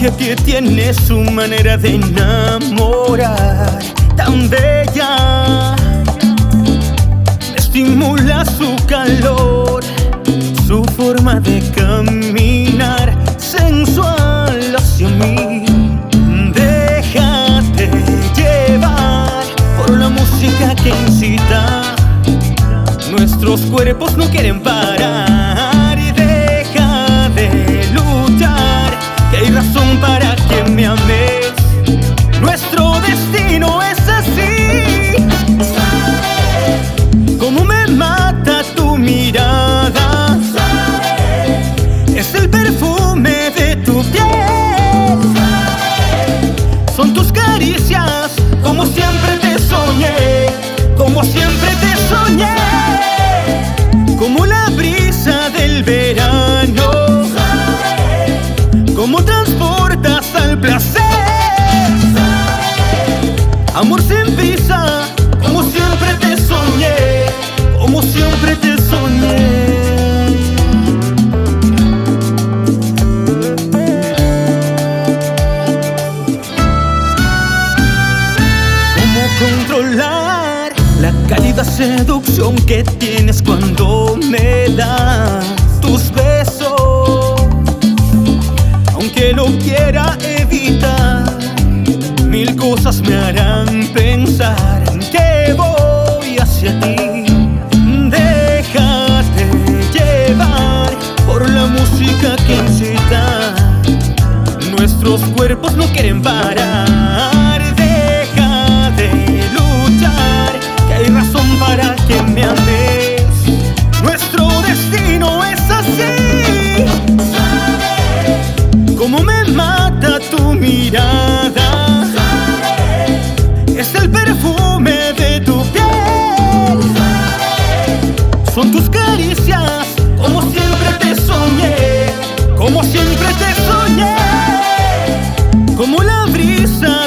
magia que tiene su manera de enamorar, tan bella. Me estimula su calor, su forma de caminar, sensual hacia mí. Déjate llevar por la música que incita. Nuestros cuerpos no quieren parar. Y deja de luchar, que hay razón para que me ames. Nuestro destino es así. Como me mata tu mirada, es el perfume de tu piel. Son tus caricias, como siempre te soñé, como siempre te soñé. Como la brisa del verano, como transportas al placer. Amor sin prisa, como siempre te soñé, como siempre te soñé. ¿Cómo controlar la cálida seducción que tienes cuando me das tus besos? Aunque lo quiera evitar, mil cosas me harán pensar que voy hacia ti. Déjate llevar por la música que incita. Nuestros cuerpos no quieren parar. Deja de luchar, que hay razón para que me ames. Nuestro destino es así. Como me mata tu mirada, es el perfume de tu piel. Son tus caricias, como siempre te soñé, como siempre te soñé. Como la brisa